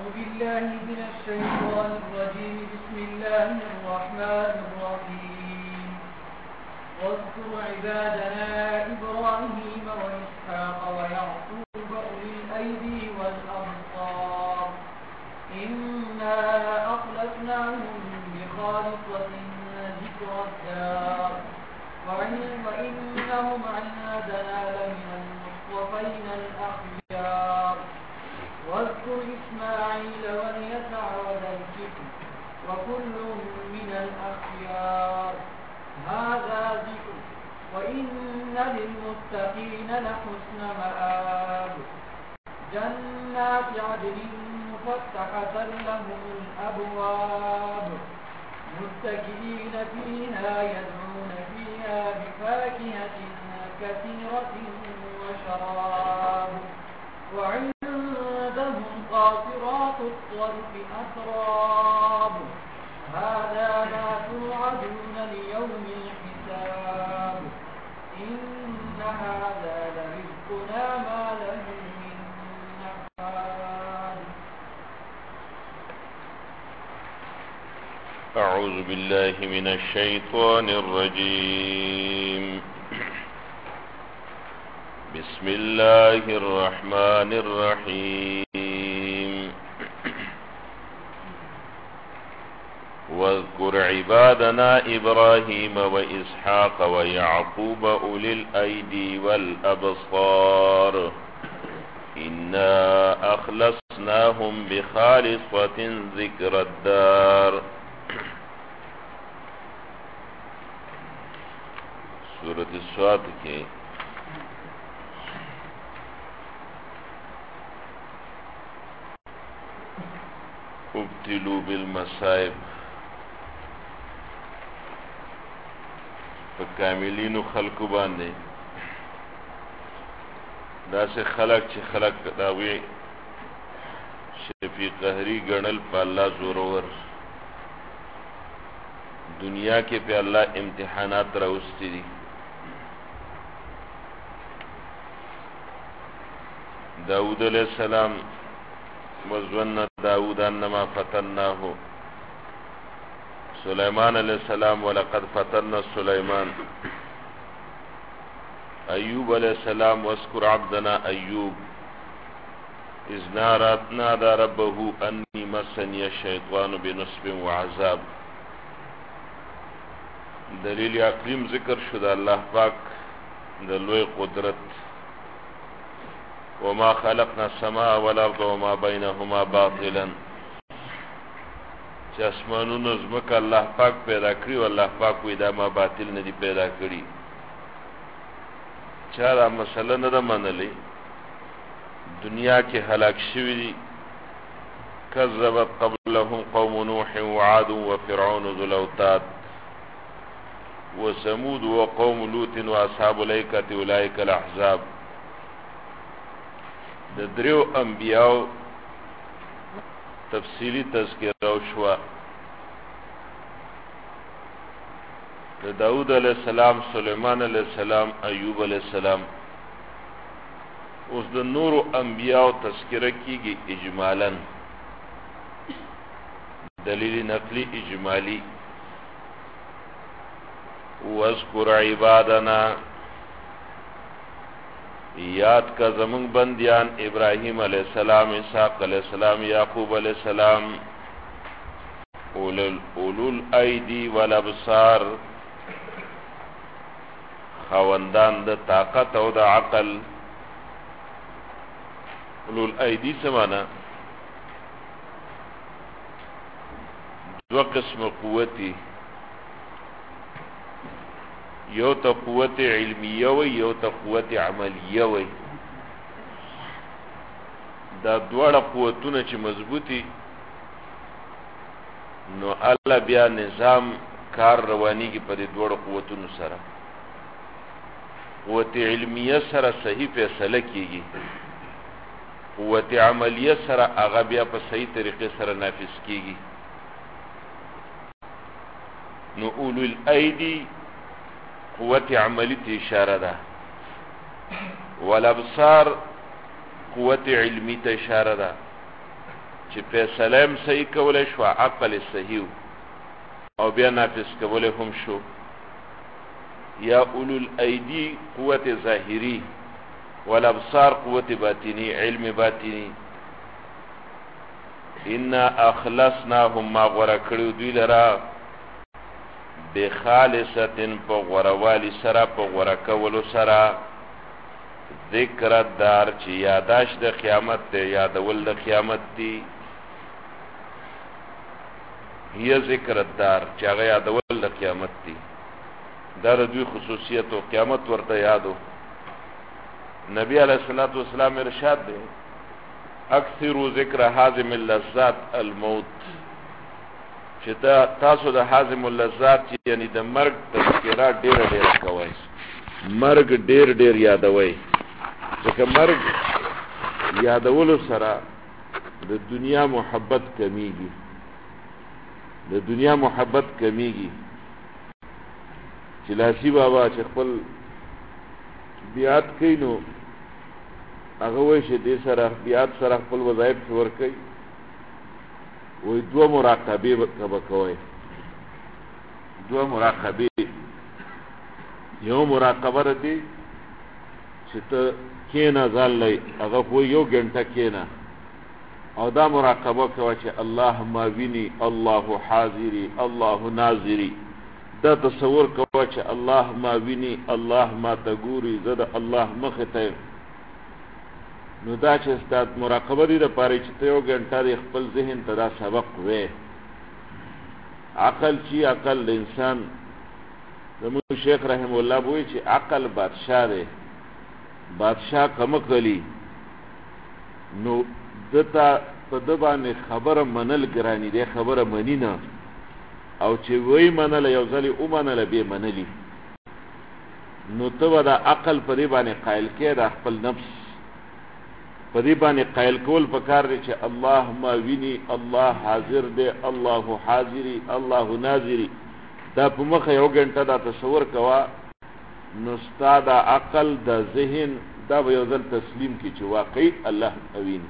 بالله من الشيطان الرجيم. بسم الله الرحمن الرحيم. واذكر عبادنا إبراهيم وإسحاق ويعقوب أولي الأيدي والأبصار إنا أخلصناهم بخالصة ذكر الدار وإنهم عندنا لمن المصطفين الأخيار. واذكر إسماعيل واليسع وذا الكفل وكل من الأخيار. هذا ذكر وإن للمتقين لحسن مآب. جنات عدن مفتحة لهم الأبواب متكئين فيها يدعون فيها بفاكهة كثيرة وشراب. وعندهم قاصرات الطرف أتراب. هذا ما توعدون ليوم الحساب. إن هذا لرزقنا ما له من نفاد. أعوذ بالله من الشيطان الرجيم. بسم الله الرحمن الرحيم. واذكر عبادنا إبراهيم وإسحاق ويعقوب أولي الأيدي والأبصار إنا أخلصناهم بخالصة ذكر الدار. سورة الصاد کے ابتلوا بالمصائب فکاملین خلق باندې دا سے خلق چې خلق داوی شفیع قهری گنل پا اللہ زورور دنیا کے پہ اللہ امتحانات راوستی دی. داود علیہ السلام وظن داود انما فتناه. سلیمان علیہ السلام ولقد فتنا سلیمان. ایوب علیہ السلام واذکر عبدنا ایوب اذ نادى ربه انی مسنی الشیطان بنصب وعذاب. دلیل عقلیم ذکر شد اللہ پاک دلوی قدرت. وما خلقنا السماء والارض وما بينهما باطلا. چې اسمانونو زمکه الله پاک پیدا کړی او الله پاک وی دا ما باطل نه دی پیدا کړی. چا دا مسله نه ده منلې. دنیا کې هلاک شوي دي. كذبت قبلهم قوم نوح وعاد وفرعون ذو الاوتاد وثمود وقوم لوط واصحاب الايكه اولئك الاحزاب. د دریو انبیاء تفصیلی تذکرہ شوا. د داود علیہ السلام، سلیمان علیہ السلام، ایوب علیہ السلام. اوس د نور انبیاء تذکرہ کیږي اجمالاً، دلیل نقلی اجمالی. واذکر عبادنا، یاد کا زمون بندیان ابراہیم علیہ السلام، اسحاق علیہ السلام، یعقوب علیہ السلام، اولو الایدی والابصار، خواندان د طاقت او د عقل. اولو الایدی سمانا دو قسم قوتی، یو تا قوت علمیه وی یو تا قوت عملیه وی. دا دوڑا قوتونه چې مضبوطی نو الله بیا نظام کار روانی کی پر دوڑا قوتونو سره. قوت علمیه سره صحیح فیصله کیږي، قوت عملیه سره هغه بیا په صحیح طریقې سره نافذ کیږي. نو اولو الایدی قوت عملی تی اشاره ده، والابصار قوت علمی ته اشاره ده. چې فیصله هم صحیح کولی شو، عقل صحیح او بیا نافذ کولی هم شو. یا اولو الایدی قوت ظاهری والابصار قوت باطنی، علم باطنی. انا اخلصناهم ما غوره کړو دوی لرا بخالصتن په غوروالی سره، په غوره کولو سره. ذکر الدار چې یاداش د قیامت دی، یادول د قیامت دی. هي ذکر الدار چې هغه یادول د قیامت دی. دا د دوی خصوصیت او قیامت ورته یادو. نبی علیہ الصلوۃ والسلام ارشاد دی اکثروا ذکر حازم اللذات الموت، چې تاسو د حازم اللذات یعنی د مرګ تذکرہ ډیره ډیره کوئ، مرګ ډیر ډیر یادوئ، ځکه مرګ یادولو سره د دنیا محبت کمیږي، د دنیا محبت کمیږي. چې لاسی بابا چې خپل بیات کوي نو هغه وایي چې دې سره بیات سره خپل وظایف ورکوي، وایي دوه مراقبې به کوئ، دوه مراقبې. یو مراقبه ده دی چې ته کېنه ځان لای هغه خو یو ګنټه کېنه او دا مراقبه کوه چې الله ما ویني، الله حاضري، الله ناظري. دا تصور کوه چې الله ما ویني، الله ما ته ګوري، زه د الله مخې ته. نو دا چې ستا مراقبه دي دپاره چې ته یو ګنټه د خپل ذهن ته دا سبق وې. عقل چې عقل د انسان زموږ شیخ رحم الله بوي چې عقل بادشاه دی، بادشاه کمکلی نو دته په ده باندې خبره منل ګراني دی، خبره مني نه، او چې وی منله یو ځلې ومنله بیا منلي. نو ته به دا عقل په دې باندې قایل کې د خپل نفس په دې باندې قایل کول پکار دی چې الله ما ویني، الله حاضر دی، الله حاضري، الله ناظري. دا په مخه یو ګنټه دا تصور کوه نو ستا دا عقل د ذهن دا به یو ځل تسلیم کړي چې واقعي الله ویني.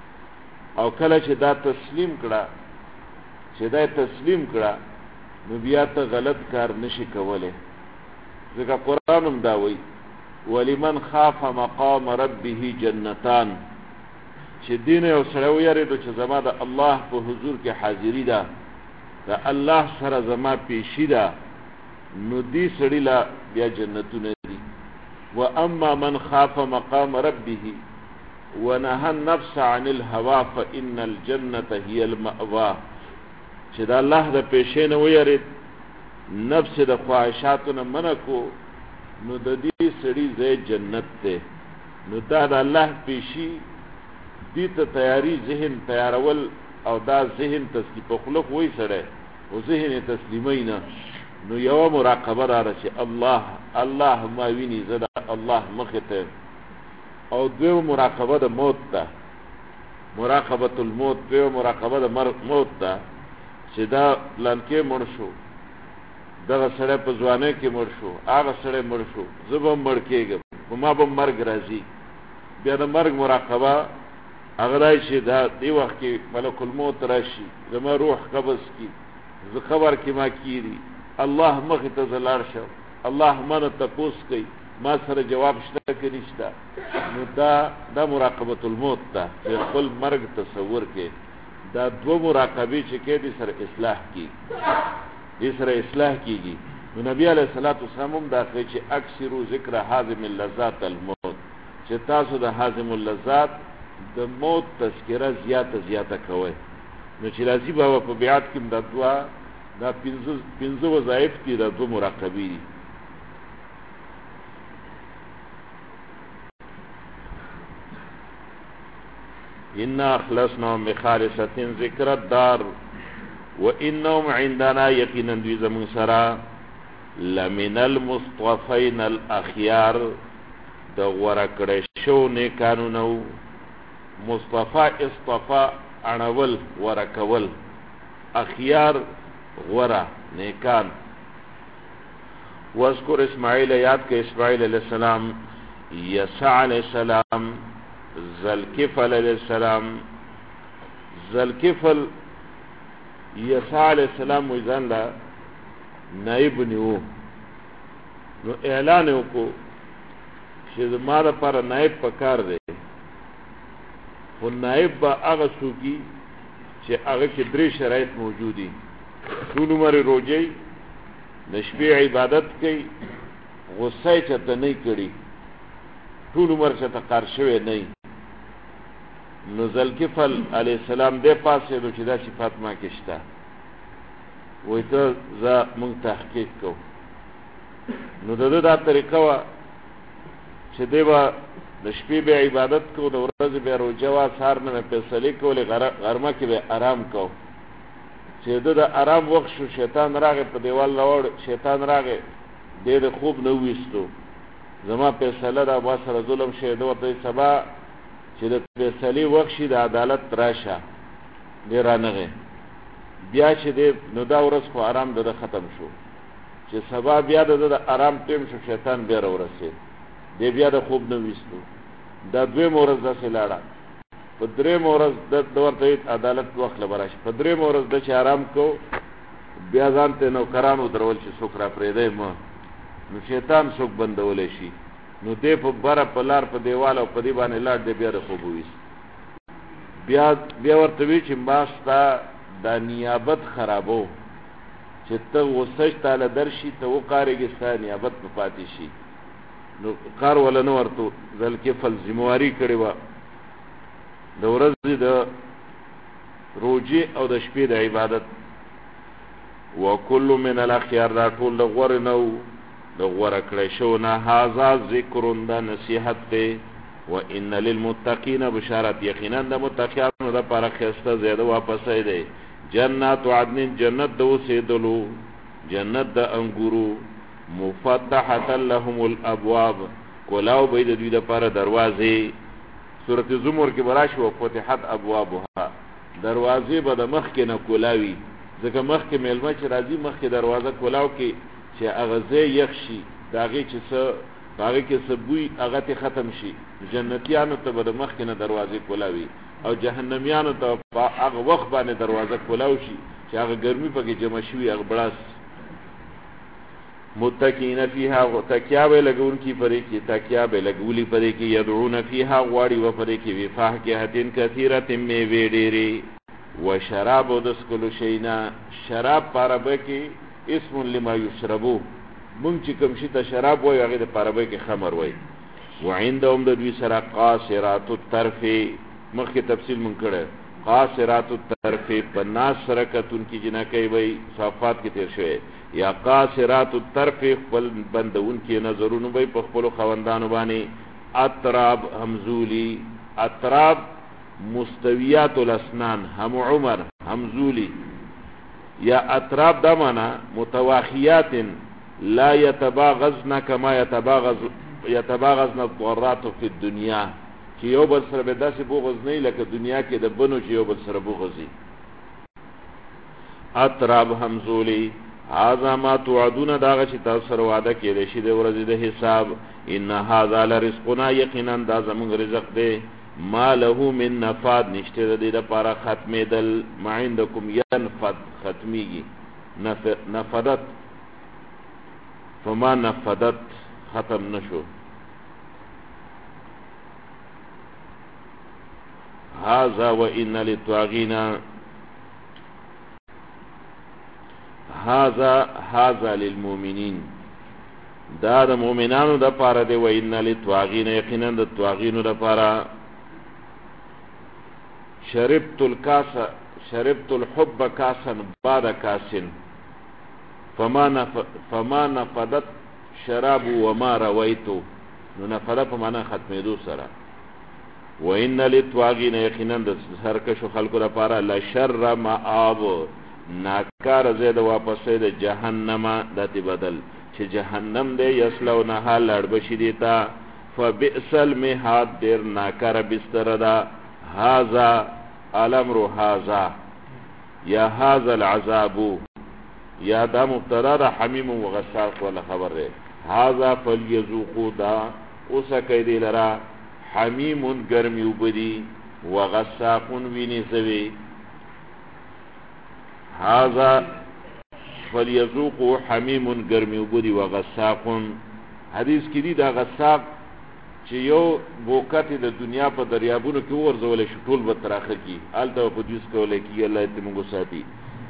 او کله چې دا تسلیم کړه، چې دا تسلیم کړه نو بیا ته غلط کار نشي کولی، ځکه قرآن هم دا وایي ولمن خاف مقام ربه جنتان، چې دین یو سړی ویریدو چې زما د الله په حضور کې حاضري ده، د الله سره زما پیشي ده، نو دې سړي له بیا جنتونه دي. و اما من خاف مقام ربه ونهى النفس عن الهوى فإن الجنة هي المأوى، چې د الله د پیشې نه ویرید، نفس د خواهشاتو نه منع کو، نو د دې سړي ځای جنت دی. نو دا د الله پیشي دې ته تیاری، ذهن تیارول، او دا ذهن تسلیم په خلق وای سړی او ذهن یې تسلیموي نه. نو یوه مراقبه را ده چې الله ما ویني، زه د الله مخې ته. او دویمه مراقبه د موت ده، مراقبة الموت. دویمه مراقبه د موت ده چې دا پلانکې مړ شو، دغه سړی په ځوانۍ کې مړ شو، هغه سړی مړ شو، زه به هم مړ کېږم، په ما به مرګ راځي. بیا د مرګ مراقبه هغه دی چې دا دې وخت کې ملک الموت راشي، زما روح قبض کړي، زه خبر کې ما کېږي، الله مخې ته زه لاړ شم، الله ما نه تپوس کوي، ما سره جواب شته که نشته. نو دا مراقبة الموت ده چې خپل مرګ تصور کې. دا دو مراقبې چې کې دې سره اصلاح کېږي، دې سره اصلاح کېږي. نو نبی علیه الصلاة والسلام هم دا کوي چې اکثروا ذکر حازم اللذات الموت، چې تاسو د حازم اللذات د موت تذکره زیاته کوئ. نو چې راځي بابا په بیعت کې دا پنځه وظایف دي، دا دو مراقبې دي. انا اخلصناهم بخالصة ذکر الدار وانهم عندنا، یقینا دوی زمون سره لمن المصطفین الاخیار، د غوره کړی شو نیکانو نو. مصطفی اصطفا اړول غوره کول، اخیار غوره نیکان. واذکر اسماعیل، یاد که اسماعیل علیہ السلام، یسع علیہ السلام، ذوالکفل علیہ السلام، ذوالکفل یسع علیہ السلام ویزان لا نائب نیو نو اعلان وکړو چې زما دپاره نائب پکار دی خو نائب به هغه څوکي چې هغه کې 3 شرایط موجود دي ټول عمر روزي د شپې عبادت کوي غصه یې چاته نه کړي ټول عمر چاته قار شوی نه نو ذوالکفل علیه السلام دې پاسېدو چې دا صفات ما کې شته وایي ته زه موږ تحقیق کوو نو د ده دا طریقه وه چې دی به د شپې به عبادت کو د ورځې به روژه وه سهار نه مې فیصلې کولې غرمه کې به آرام کو چې ده د آرام وخت شو شیطان راغی په دیوال راوړ شیطان راغی دی د خوب نه وویستو زما فیصله ده ما سره ظلم شوی ده ورته سبا چې د فیصلې وخت شي د عدالت راشه دی رانغی بیا چې دی نو دا ورځ خو آرام ده ختم شو چې سبا بیا د آرام ټیم شو شیطان بیا راورسېد دی بیا د خوب نه ویستو دا 2 ورځ داسې لاړه په 3 ورځ د ورته عدالت وخت لپاره شي په 3 ورځ د چې آرام کو بیا ځان ته نوکرانو درول چې څوک را پرېږدی ما نو شیطان څوک بندولی شي نو دی په بره په لار په دیوال او په دې باندې لاړ دی بیا د خوب وویست بیا ورته وی چې ما ستا دا نیابت خرابو چې ته غصه تاله درشي ته وقارېږي ستا نیابت په پاتې شي نو کار ولا نه ورته ذوالکفل ذمواري کړې وه د ورځې د روژې او د شپې د عبادت وکل من الاخیار دا ټول د غوره نه و د غوره کړی شو نه هذا ذکر دا نصیحت دی و ان للمتقین بشارت یقینا د متقیانو دپاره ښایسته زیاده واپسی دی جنات عدن جنت د اوسېدلو جنت د انګورو مفتحة لهم الابواب کولاو به د دوی دپاره دروازې سورت زمر کې به راشي وفتحت ابوابها دروازې به د مخکې نه کولاوي ځکه مخکې میلمه چې راځي مخکې دروازه کولاو کې چې هغه ځای یخ شي د هغې چې څه په هغې کې څه بوی هغه ته ختم شي جنتیانو ته به د مخکې نه دروازې کولاوي او جهنمیانو ته په هغه وخت باندې دروازه کولاو شي چې هغه ګرمي پکې جمع شوي هغه بړاس متکئین فیها تکیا به لګونکي پرې کې تکیا به لګولي پرې کې یدعون فیها غواړي و پرې کې بفاکهة کثیرة میوې ډېرې و شراب د څښلو شینا شراب په عربه کې اسم لما یشربو مونږ چې کوم شي ته شراب وایو هغې د په عربه کې خمر وایي وعندهم د دوی سره قاصرات الطرف مخکې تفصیل مونږ کړی قاصرات الطرف په ناس سره کتونکي جنکۍ وایي صافات کې تېر شوی یا قاصرات الطرف خپل بندونکي نظرونه وایي په خپلو خاوندانو باندې اطراب همزولی اطراب مستویات الاسنان هم عمر همزولی یا اطراب دا مانا متواخیات لا يتباغزن كما يتباغزن الضرات في الدنيا چې یو بل سره به داسې بغض نه لکه دنیا کې د بنو چې یو بل سره بغضي اطراب همزولی هذا ما توعدون داغه چې تاسو سره وعده کړی شي د ورځې د حساب ان هذا لرزقنا یقینا دا زموږ رزق دی ما له من نفاد نشته د دې لپاره ختمېدل ما عندکم ينفد ختمیږي نفدت فما نفدت ختم نشو هذا وان للطاغين هذا للمؤمنين دا د مؤمنانو د پاره دی وان للطاغين یقینا د طاغینو د پاره شربت الحب كاسا بعد كاس فما نفدت شراب وما رويت نو نفدت په معنا ختمېدو سره وان للطاغين یقینا د سرکشو خلکو لپاره لشر مآب ناکار زید واپسې د جهنم دتی بدل چې جهنم دې یسلونها لړ بشي دیتا فبئس المهاد دیر ناکار بستر دا هذا الامر هذا یا هذا العذاب یا دا مبتدا دا حمیم و غساق ولا خبر رہے هذا فلیذوقوا دا اوسا کئی دی لرا حمیم گرمی وبدی وغساقون ویني زوی هذا فلیذوقوا حمیم گرمی وبدي وغساقون حدیث کې دی دا غساق چې یو بوکت د دنیا په دریابونو کې ورزول شي ټول به تراخه کی آلته په دیس کوله کی الله دې موږ ساتي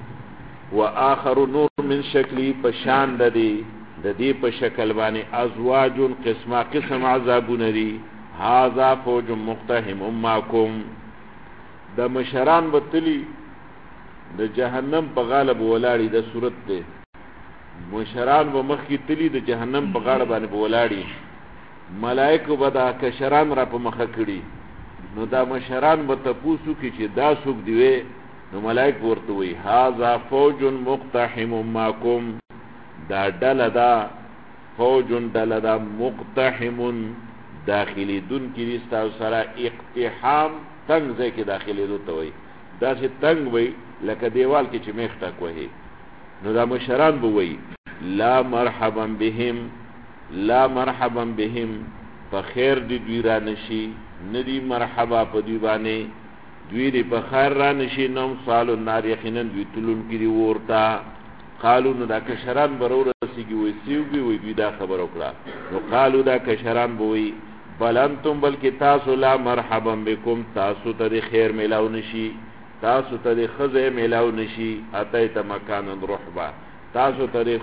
واخر نور من شکلی پشان د دې په شکل باندې ازواج قسمه قسم عذابون دي هاذا فوج مقتحم معكم د مشران بتلی د جهنم په غالب ولاړی د صورت ده مشران و مخ کی تلی د جهنم په غاړه باندې ولاړی ملائکه به دا کشران را په مخه کړي نو دا مشران به تپوسو کی چې دا سوق دیوي نو ملائکه ورته وي هاذا فوج مقتحم معكم دا ډله دا فوج ډله دا مقتحم داخلي دن کی رستا سره اقتحام تنگ ځای کې داخلي دوته وي دا چې تنگ وي لکه دیوال کې چې میخ تک وي نو دا مشران به وي لا مرحبا بهم لا مرحبا بهم فخير دی دوی را نشي ندی مرحبا په دوی باندې دوی دی په خیر را نشي نوم سالو نار یقینا دوی تلون کړي ورتا قالو نو دا کشران برور رسیږي وي سیوږي وي دوی دا خبر وکړه نو قالو دا کشران به وي بل انتم بلکې تاسو لا مرحبا بكم تاسو ته خیر ملاو نشي تاسو ته خزه ملاو نشي اتیت مکان رحبا تاسو ته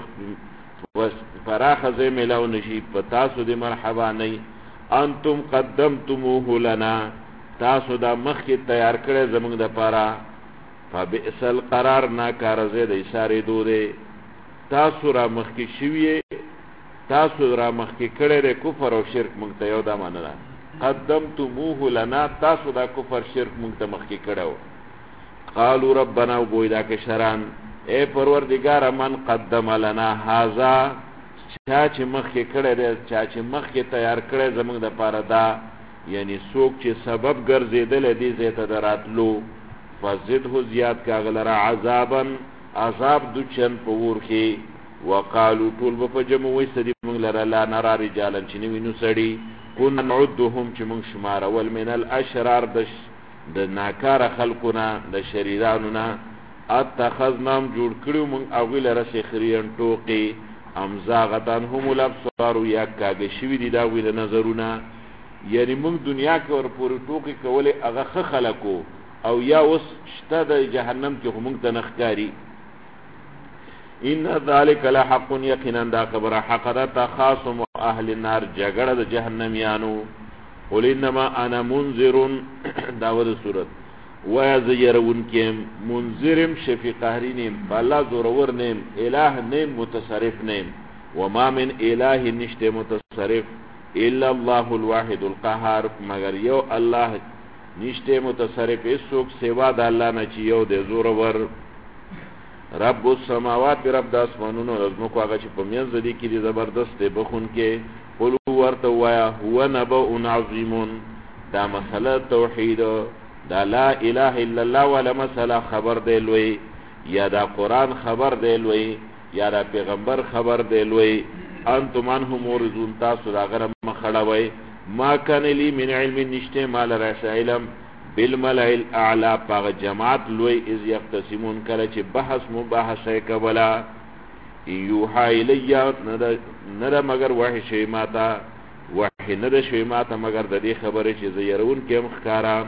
فراخزه ملاو نشي په تاسو دې مرحبا نه انتم قدمتموه لنا تاسو دا مخکې تیار کړی زمونږ د پاره فبئس القرار ناکارزه د اشاره دوره تاسو را مخکې شوی تاسو را مخکې کړی د کفر او شرک مونږ ته یو دا مننه قدمتموه لنا تاسو دا کفر شرک مونږ ته مخکې کړو قالوا ربنا وبویدا کشران اے پروردگار من قدم لنا هذا چا چې مخکې کړی دی چا چې مخکې تیار کړی زمونږ د پاره دا یعنی څوک چې سبب ګرځېدل دي زیته دراتلو فزده زیات کاغلرا عذابا عذاب دو چن پور کې وقالو طول په جمع وې سدي موږ لره لا نرا رجالن چې نوینو سړي كن نعدهم چې موږ شمار ول من الاشرار د ناکار خلقنا د شریرانو نه اتخذنام جوړ کړو موږ اوغه لره سخريان ټوقي امزاغتان هم الابصار یا کاږي شوی دي دا ویل نظرونه یعنی موږ دنیا کې ور پورې ټوقي کوله هغه خلکو او یا اوس شته د جهنم کې هم ته نخکاری ان ذلك لحق یقینا دا خبره حق ده تخاصم اهل النار جګړه د جهنميانو قل انما انا منذر داود سورت ويزيرون كم منذرم شفي قهرين بلا زورور نیم الہ نیم متصرف نیم وما من الہ نشت متصرف الا الله الواحد القهار مگر یو الله نشته متصرف اسوک سوا د الله نه چې یو د زورور رب السماوات رب د اسمانونو رزمکو هغه چې په میانځ دي کې دي زبردست بخون کې قل ورته وایا هو نبأ عظیم دا مسله توحید دا لا اله الا الله ولا مسله خبر دی لوی یا دا قران خبر دی لوی یا دا پیغمبر خبر دی لوی انتم عنه مورزون تاسو دا غره مخړوي ما کان لی من علم نشته مال رس علم بالملئ الاعلى پاغ جماعت لوی از یقتسمون کله چې بحث مباحثه کولا یوحا الیا نره مگر وحی شی ماتا وحی نره شی ماتا مگر د دې خبره چې زیرون کې مخکارا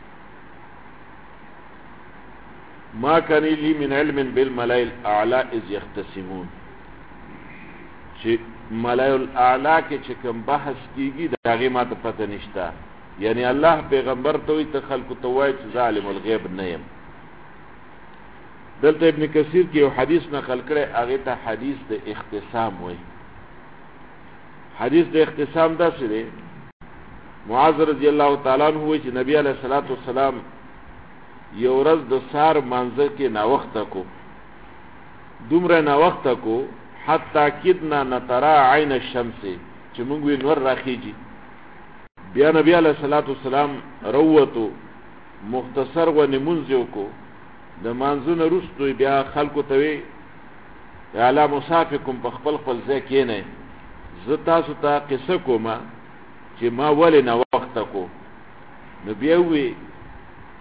ما کان لی من علم بالملئ الاعلى از یقتسمون چې ملائ الاعلى کې چې کوم بحث کیږي داغه ماته پته نشته یعنی الله پیغمبر ته وي ته خلق ته وایي چې ظالم الغیب نه يم دلته ابن کثیر کې یو حدیث نقل کړي هغه ته حدیث د اختصام وایي حدیث د اختصام دا څه دی معاذ رضی الله تعالی عنہ وایي چې نبی علیہ الصلوۃ والسلام یو ورځ د سار مانځه کې نا وخت کو دومره نا وخت کو حتی کدنا نترا عین الشمس چې موږ وی نور راخیږي بیا نبی علیہ الصلوۃ والسلام روتو مختصر و نمونځو کو د مانځونه رستو بیا خلکو ته وی اعلی مصافکم په خپل خپل ځای کې نه ز تاسو ته قصه کومه چې ما ولې نه وخت کو نو بیا وی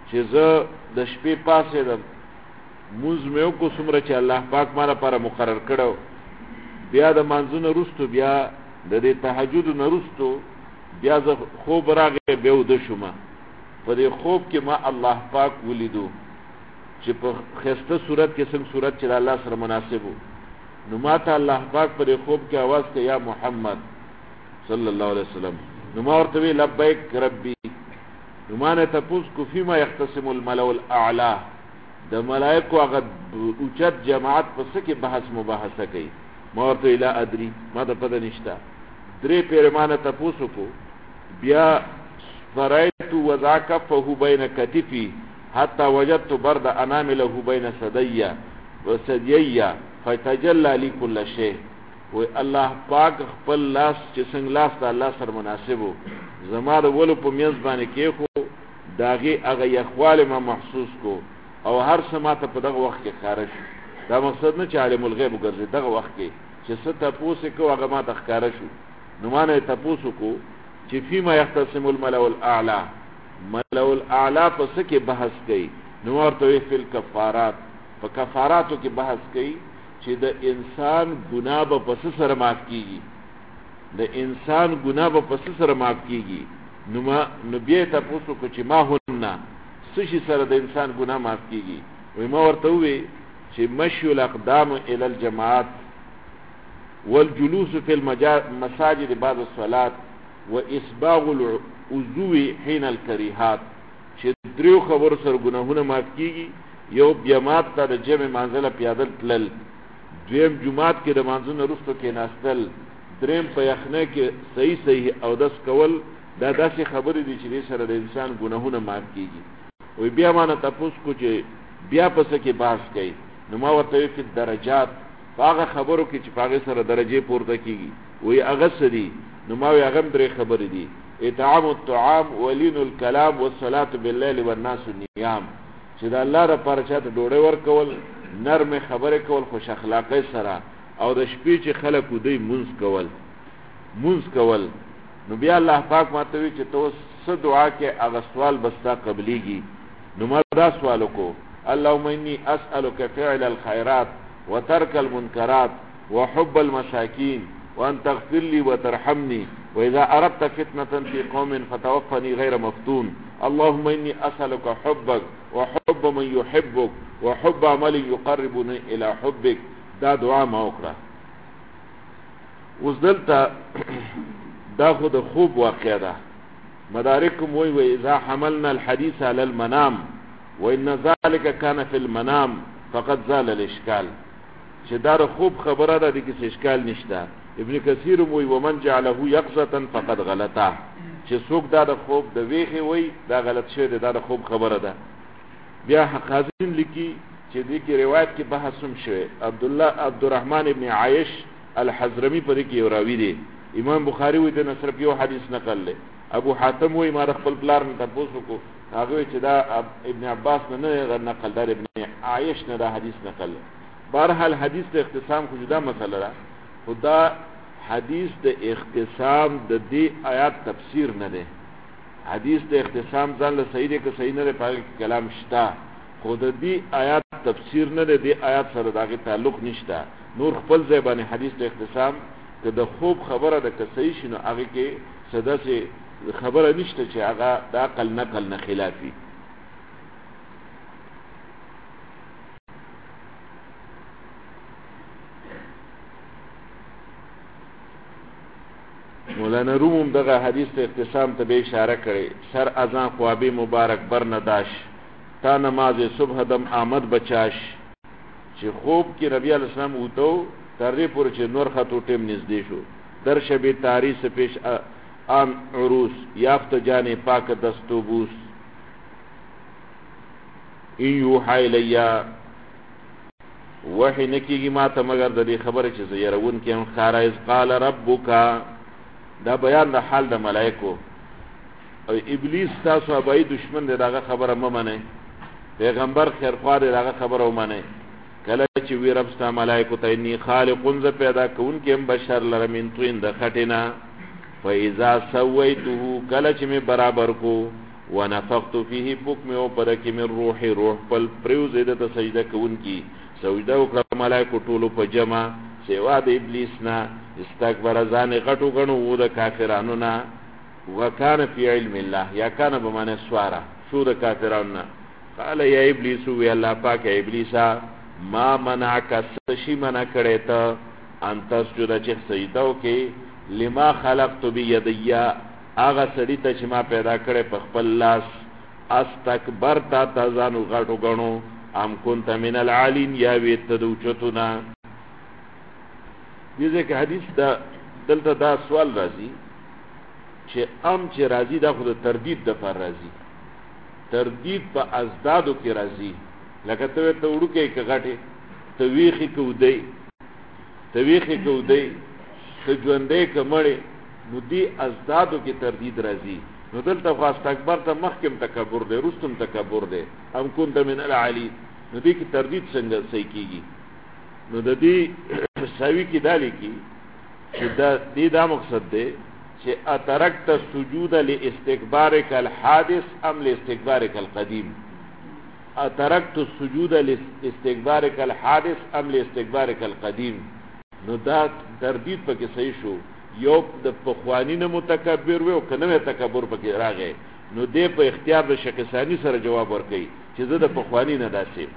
چې زه د شپې پاسېدم مونځ مې وکړو څومره چې الله پاک ما لپاره مقرر کړو بیا د مانځه نه وروستو بیا د دې تهجد نه وروستو بیا زه خوب راغی بیا وده شوم په دې خوب کې ما الله پاک ولیدو چې په ښایسته صورت کې څنګه صورت چې د الله سره مناسب و نو ما ته الله پاک په دې خوب کې آواز کوي یا محمد صلی الله علیه وسلم نو ما ورته وی لبیک ربی نو ما نه تپوس کو فيما يختصم الملأ الاعلى د ملائکو هغه اوچت جماعت په څه کې بحث مباحثه کوي ما ورته لا ادري ما ته پته نشته درې پیرمانه تپوسو کو بیا فرایت وضع کفه بین کتفی حتی وجدت برد انامله بین ثدیا وثدیا فتجلى لي كل شيء و الله پاک خپل لاس چې څنګه لاس ته الله سره مناسبو زما د ولو په میز باندې کې خو داغه هغه یخواله ما محسوس کو او هر سماته په دغه وخت کې خارج دا مقصد نه چې عالم الغیب وګرځي دغه وخت کې چې څه تاسو کو هغه ما تخکاره شو نو ما نه تاسو کو چې فيما يختصم الملأ الاعلى ملأ الاعلى په څه کې بحث کوي نو ورته فل کفارات په کفاراتو کې بحث کوي چې د انسان ګناه به پس سره معاف کیږي د انسان ګناه به پس سره معاف کیږي نو بیا تاسو کو چې ما هونه سشي سره د انسان ګناه معاف کیږي وای ما ورته وی چې مشي الاقدام الى الجماعات والجلوس في المساجد بعد الصلاه واسباغ الوضوء حين الكريهات چې دریو خبر سره ګناهونه معاف کیږي یو جماعت ته د جمع منزله پیادل تلل دویم جماعت کې د منځونو وروسته کې ناستل دریم په یخنه کې صحیح او داس کول دا داسې خبرې دي چې سره د انسان ګناهونه معاف کیږي وي بیا ما نه تاسو کو چې بیا پس کې بحث کوي نو ما ورته په درجات هغه خبرو کې چې هغه سره درجه پورته کیږي وي هغه سدي نو ما هغه درې خبرې دي اطعام الطعام ولين الكلام والصلاه بالليل والناس نيام چې د الله لپاره چاته ډوډۍ ورکول نرم خبره کول خوش اخلاقی سره او د شپې چې خلک دوی منځ کول نو بیا الله پاک ماته وی چې تو څه دعا کې هغه سوال بستا قبليږي نو ما دا سوال کو اللهم اني اسالك فعل الخيرات وترك المنكرات وحب المساكين وان تغفر لي وترحمني واذا اردت فتنه في قوم فتوفني غير مفتون اللهم اني اسالك حبك وحب من يحبك وحب عمل يقربني الى حبك دا دعا ما وکړه اوس دلته دا خو د خوب واقع ده مدارکم وی اذا حملنا الحديث على المنام وان ذلك كان في المنام فقد زال الاشكال چې دا خوب خبره ده د کیسه اشکال نشته ابن کثیر وی ومن جعله يقظه فقد غلطا چې څوک دا د خوب د ویخي وی دا غلط شوی دا د خوب خبره ده بیا حقازین لیکي چې دې کې روایت کې بحث هم شوی عبدالرحمن ابن عایش الحضرمی پر کې راوی دی امام بخاری وی د نصر یو حدیث نقل له ابو حاتم وی ما خپل بلار نه تاسو کو هغه چې دا ابن عباس نه نقل دار ابن عایش نه دا حدیث نقل بهرحال حدیث د اختصام خو جدا مسله ده خدا حدیث د اختصام د دې آیات تفسیر نه ده حدیث د اختصام ځان له صحیح ده که صحیح نه ده په کلام شته خود دې آیات تفسیر نه ده دې آیات سره دغه تعلق نشته نور خپل ځای باندې حدیث د اختصام که د خوب خبره ده که صحیح شنو هغه کې صداسه خبره نشته چې هغه د عقل نقل نه خلافي مولانا روم دغه حدیث ته اختصام ته به اشاره کړي سر اذان خوابی مبارک بر نداش تا نماز صبح دم آمد بچاش چې خوب کې نبی علیہ السلام وته تر دې پورې چې نور خطو ټیم نږدې شو در شب تاریخ سے پیش آن عروس یافت جان پاک دستو بوس این یوحی لیا وحی نکیږي ما ته مگر د دې خبره چې زیرون کې هم خارج قال ربک دا بیان د حال د ملائکو او ابلیس تاسو ابای دشمن دغه خبره ممنه پیغمبر خیرخواه دغه خبره ومنه کله چې وی رب ستا ملائکو ته انی خالق ز پیدا کون کې بشر لرمن توین د خټینا فاذا سویته کله چې می برابر کو ونفخت فيه پوک میں اوپرکی من روحی روح پل پریوزی دتا سجده کون کی سجده وکړه ملائکو ټولو په جمع سوا د ابلیس نا استکبر ځان غټو غنو و د کافرانو نا وکانه فی علم الله یا کان بمانه سوارا شو د کافرانو نا قال یا ابلیس وی الله پاک ابلیسا ما منعک سشی منع کړه ته ان تسجد چې سجده وکي لما خلقت بيدیا هغه سړی ته چې ما پیدا کړې په خپل لاس استکبرت تزانو غټو غنو ام كنت من العالین یا ویت دوچتنا دې کې حدیث دا دلته دا سوال راځي چې چې راځي دا خو د تردید د پر راځي تردید په ازدادو کې راځي لکه ته وړو کې کغټه تویخي کودی ته ژوندې کمړې نو دی ازدادو کې تردید راځي نو دلته خو استکبر ته مخکم تکبر دی رستم تکبر دی ام كنت من العالی نو دی کې تردید څنګه صحیح کیږي نو د دې ساوی کې دالی کی چې دا مقصد دی چې اترکت سجود لاستكبارك الحادث ام لاستكبارك القديم اترکت السجود لاستكبارك الحادث ام لاستكبارك القديم نو دا تردید پکې صحیح شو یو د پخوانی نه متکبر و او کنه تکبر پکې راغی نو دې په اختیار د شکسانی سره جواب ورکړي چې زه د پخوانی نه داسې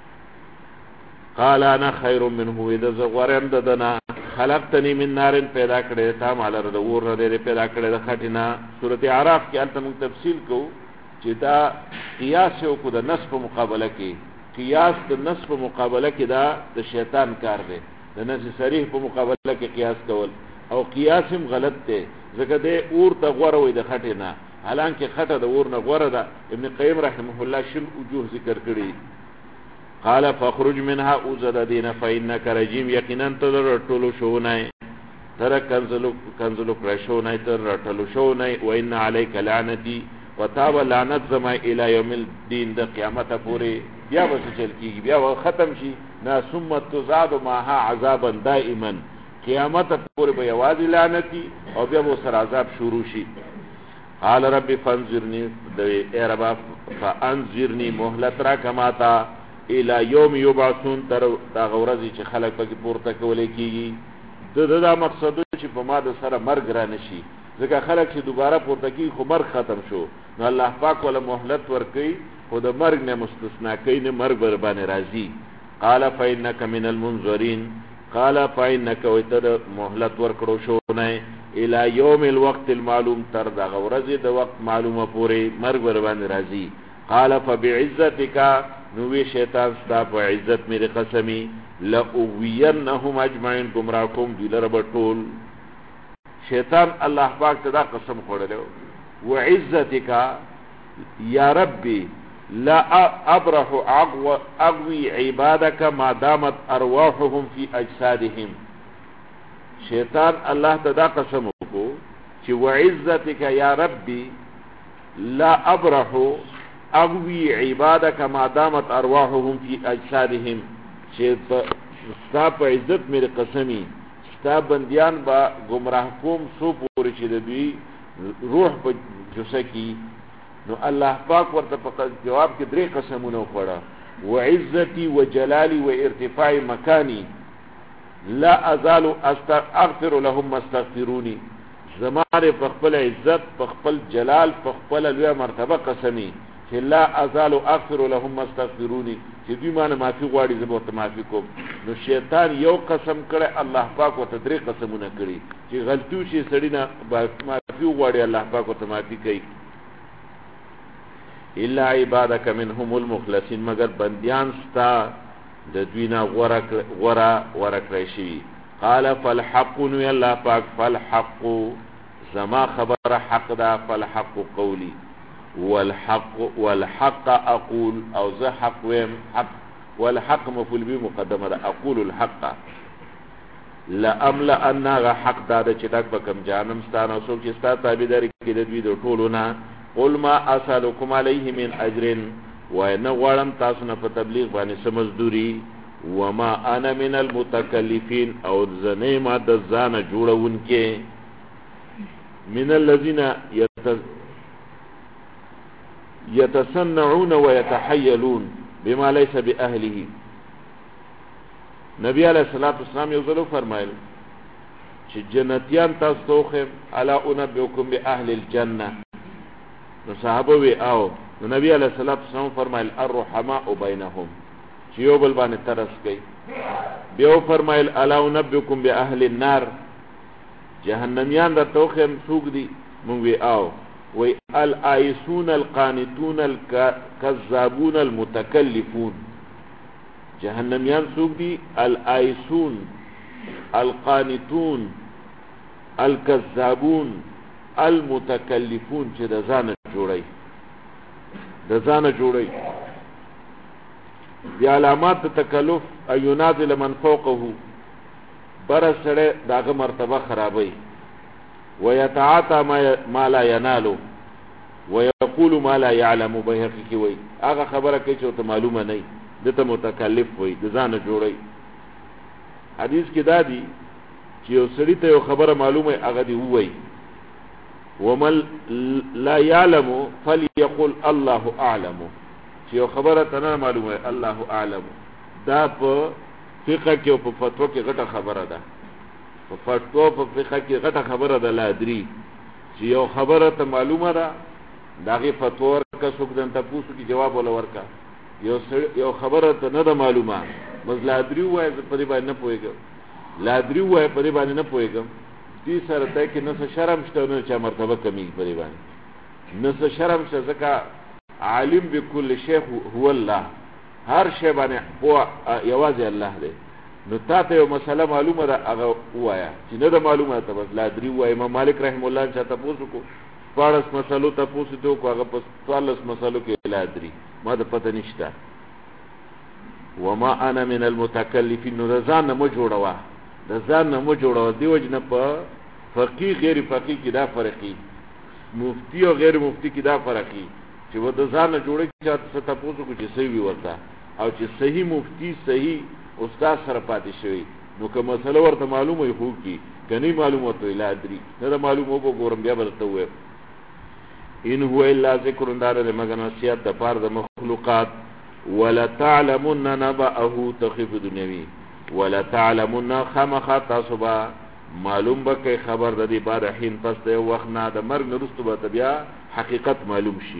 قال انا خير منه اذا زغورم ددنا خلقتني من نار پیدا کړې تا مال د اور نه پیدا کړې د خټینا سورته اعراف کې البته موږ تفصیل کو چې دا قیاس او کو د نص په مقابله کې قیاس د نص په مقابله کې دا د شیطان کار دی د نص صریح په مقابله کې قیاس کول او قیاس هم غلط دی ځکه د اور ته غوړه وي د خټینا حالانکه خټه د اور نه غوړه ده ابن قیم رحمه الله شل وجوه ذکر کړي قال فخرج منها اوزد دین فإنك رجيم یقینا تر ټولو شونه تر کنزلو کرشونه تر ټولو شونه وان عليك لعنتي وتاب لعنت زما الى يوم الدين د قیامت پورې بیا وس چل کیږي بیا ختم شي نا ثم تزاد معها عذابا دائما قیامت پورې به یوازې لعنتي او بیا و سر عذاب شروع شي قال رب فانظرني اے رب فانظرني مهلت را کماتا الى يوم يبعثون تر دا غورزي چې خلک پکې پورته کولې کیږي دا مقصد چې په ما د سره مرګ را نشي ځکه خلک چې دوباره پورته کیږي خو مرګ ختم شو نو الله پاک ولا مهلت ورکړي خو د مرګ نه مستثنا کوي نه مرګ بر باندې راځي قال فإنك من المنذرين قال فإنك وتر مهلت ورکړو شو نه الى يوم الوقت المعلوم تر دا غورزي د وخت معلومه پورې مرګ بر باندې راځي قال فبعزتك نوې شیطان ستا په عزت مې قسمی لأغوینهم اجمعین گمراه کوم دوی لره بټول شیطان الله پاک ته دا قسم خوړلو وعزتک یا ربي لا ابرح اغوي عبادك ما دامت ارواحهم في اجسادهم شیطان الله ته دا قسم وکړو چې وعزتک یا ربي لا ابرح اغوی عبادک ما دامت ارواحهم فی اجسادهم چې ستا په عزت مې قسمی ستا بندیان با گمراه کوم سو پورې چې دوی روح په جوسه کی نو الله پاک ورته په جواب کې درې قسمونه وکړه وعزتي وجلالي وارتفاع مکاني لا ازال استغفر لهم استغفروني زماره په خپل عزت په خپل جلال په خپل لوی مرتبه قسمی چې لا ازال اغفر لهم استغفروني چې دوی مانه معافي غواړي زه به معافي کوم نو شیطان یو قسم کړي الله پاک ورته درې قسمونه کړي چې غلطي شي سړی نه معافي غواړي الله پاک ورته معافي کوي الا عبادك منهم المخلصين مگر بندیان ستا د دوی نه غورا کړی شي قال فالحق الله پاک فالحق زما خبر حق دا فالحق قولي والحق اقول او ذا حق ويم حق والحق مفعول به مقدمه اقول الحق لا املا ان حق دا چې تک بکم جانم ستانه سو چې ستا تابعداري کې د دوی د ټولونه قل ما اسالكم عليه من اجر وانا غړم تاسو نه په تبلیغ باندې سمزدوري وما انا من المتکلفين او زنیما د ځان جوړونکې من الذين يتصنعون ويتحيلون بما ليس بأهله. نبی علیہ الصلوۃ والسلام یو ځل فرمایل چې جنتیان تاسو ته وښیم الا انبئکم باهل الجنه. نو صحابه وی او نبی علیہ الصلوۃ والسلام فرمایل الرحماء بینهم چې یو بل باندې ترس کوي. بیا فرمایل الا انبئکم باهل النار جهنميان در توخم څوک دي؟ مونږ وی او وی الایسون القانتون الكذابون المتکلفون. جهنميان څوک دي؟ الایسون القانتون الكذابون المتکلفون چې د ځان جوړي. بیا علامات تکلف ایونازل من فوقه بر سره داغه مرتبه خرابوي. ويتعاطى ما لا ينال ويقول ما لا يعلم. بهقي کی وای هغه خبره کوي چې ته معلومه نه دته متکلف وای د ځان جوړي. حدیث کې دا دی چې یو سړی ته یو خبره معلومه هغه دی وای ومن لا يعلم فليقل الله اعلم. چې یو خبره ته نه معلومه الله اعلم. دا په فقه کې او په فتوا کې غټه خبره ده. په فتوا په فقه کې غټه خبره ده لا ادري چې یو خبره ته معلومه ده داغه فتوا ورکا څوک دن تاسو کې جواب ولا ورکا. یو خبره ته نه ده معلومه مز لا ادري وای په دې باندې نه پويګم لا ادري وای په دې باندې نه پويګم. دې سره ته کې نه شرم شته نه چې مرتبه کمی په دې باندې نه شرم شته ځکه عالم بكل شيء هو الله. هر شی باندې هو یوازې الله دی. نو تاسو یو مسله معلومه ده هغه وایا چې نه ده معلومه ته بس لا ادري وای. امام مالک رحم الله چې تاسو کو پارس مسلو تاسو ته کو هغه په 14 مسلو کې لا ادري ما ده پته نشته. وما انا من المتکلفین. نو ځان نه مو جوړوا دی وجنه په فقيه غیر فقيه کې دا فرقي مفتی او غیر مفتی کې دا فرقي چې و د ځان نه جوړي چې تاسو کو چې صحیح وي ورته او چې صحیح مفتی صحیح استاد سره پاتې شوی نو که مسله ورته معلومه وي خو کی کني معلومه ته لا ادري نه معلومه وګورم بیا ورته وې ان هو الا ذکر دار مگر نصیحت د پاره د مخلوقات. ولا تعلمن نبأه تخف دنیوی ولا تعلمن خمخ تصبا معلوم بکې خبر د دې بعد حين پس د وخت نه د مرګ نرسته به بیا حقیقت معلوم شي.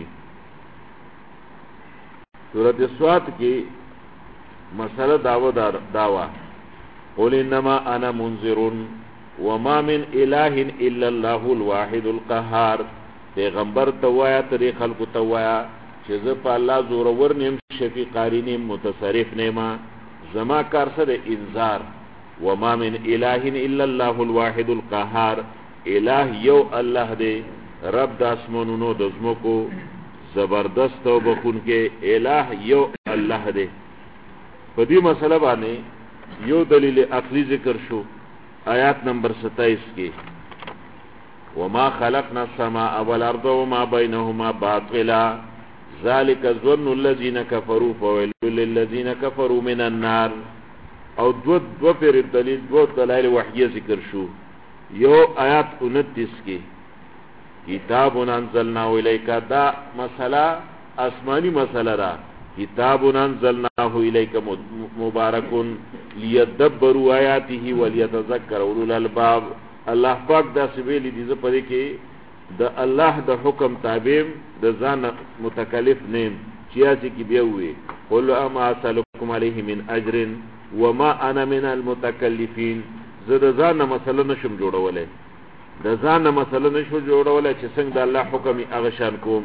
سورۃ الصاد کې مسله داوا قل انما انا منذر وما من اله الا الله الواحد القهار. پیغمبر توایا تری خلق توایا چې زه په الله زور ورنیم شفیع قارین متصرف نیما زما کار سره انذار. وما من اله الا الله الواحد القهار. اله یو الله دی رب د اسمانونو د زمکو زبردست او بخون کې الہ یو الله دی. په دې مسله باندې یو دلیل عقلی ذکر شو آیات نمبر 27 کې وما خلقنا السماء والارض وما بينهما باطلا ذلك ظن الذين كفروا فويل للذين كفروا من النار. او دو پر دلیل دو دلائل وحیه ذکر شو. یو آیات 29 کې کتاب انزلناه الیک دا مسئلہ آسمانی مسئلہ را کتاب انزلناه الیک مبارک لیدبروا آیاته ولیتذکر اولو الالباب. الله پاک دا سویلی دي په دې کې د الله د حکم تابع د ځان متکلف نیم چیاځي کې بیا وي قل اما اسلکم علیه من اجر وما انا من المتکلفین. زه د ځان مسله نشم جوړولای د ځان مسله نشو جوړولای چې څنګه د الله حکم هغه شان کوم.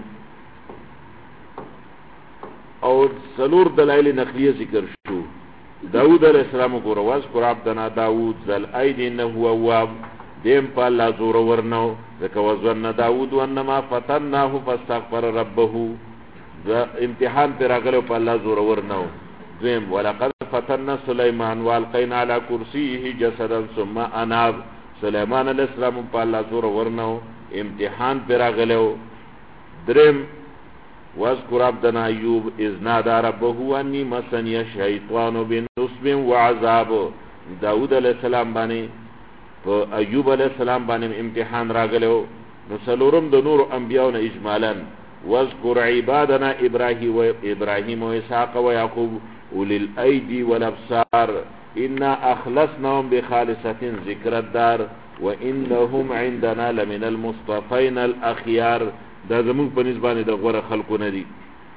او څلور دلایل نقلیه ذکر شو. داود علیہ السلام کو رواز کو عبدنا داود ذل اید انه هو اواب دیم په الله زور ورنو ځکه وزن داود وانما فتناه فاستغفر ربه دا امتحان پر راغلو په الله زور ورنو. دیم ولقد فتنا سليمان والقينا على كرسيه جسدا ثم اناب. سلیمان علیہ السلام په الله زور ورنو امتحان پر راغلو. دریم واذكر عبدنا ایوب اذ نادى ربه انی مسنی الشیطان بنصب وعذاب. داود علیہ السلام باندې په ایوب علیہ السلام باندې امتحان راغلو. نو څلورم د نور انبیاء نه اجمالا واذكر عبادنا ابراهيم واسحاق ويعقوب اولي الايدي والابصار انا اخلصناهم بخالصة ذكر الدار وانهم عندنا لمن المصطفين الاخيار. دا زمون په نسبانه د غوړه خلقو نه دي.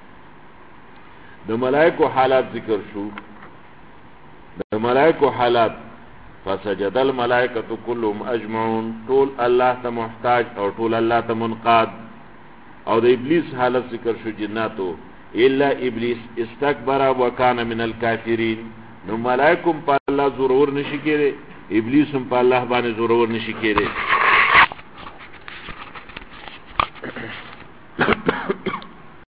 د ملائکو حالات ذکر شو. د ملائکو حالات فسجد الملائکه كلهم اجمعون، ټول الله ته محتاج او ټول الله ته منقاد. او د ابلیس حالت ذکر شو جناتو الا ابلیس استكبر وكان من الكافرين. نو ملائکم په الله زورور نشي کېږي، ابلیس هم په الله باندې زورور نشي کېږي.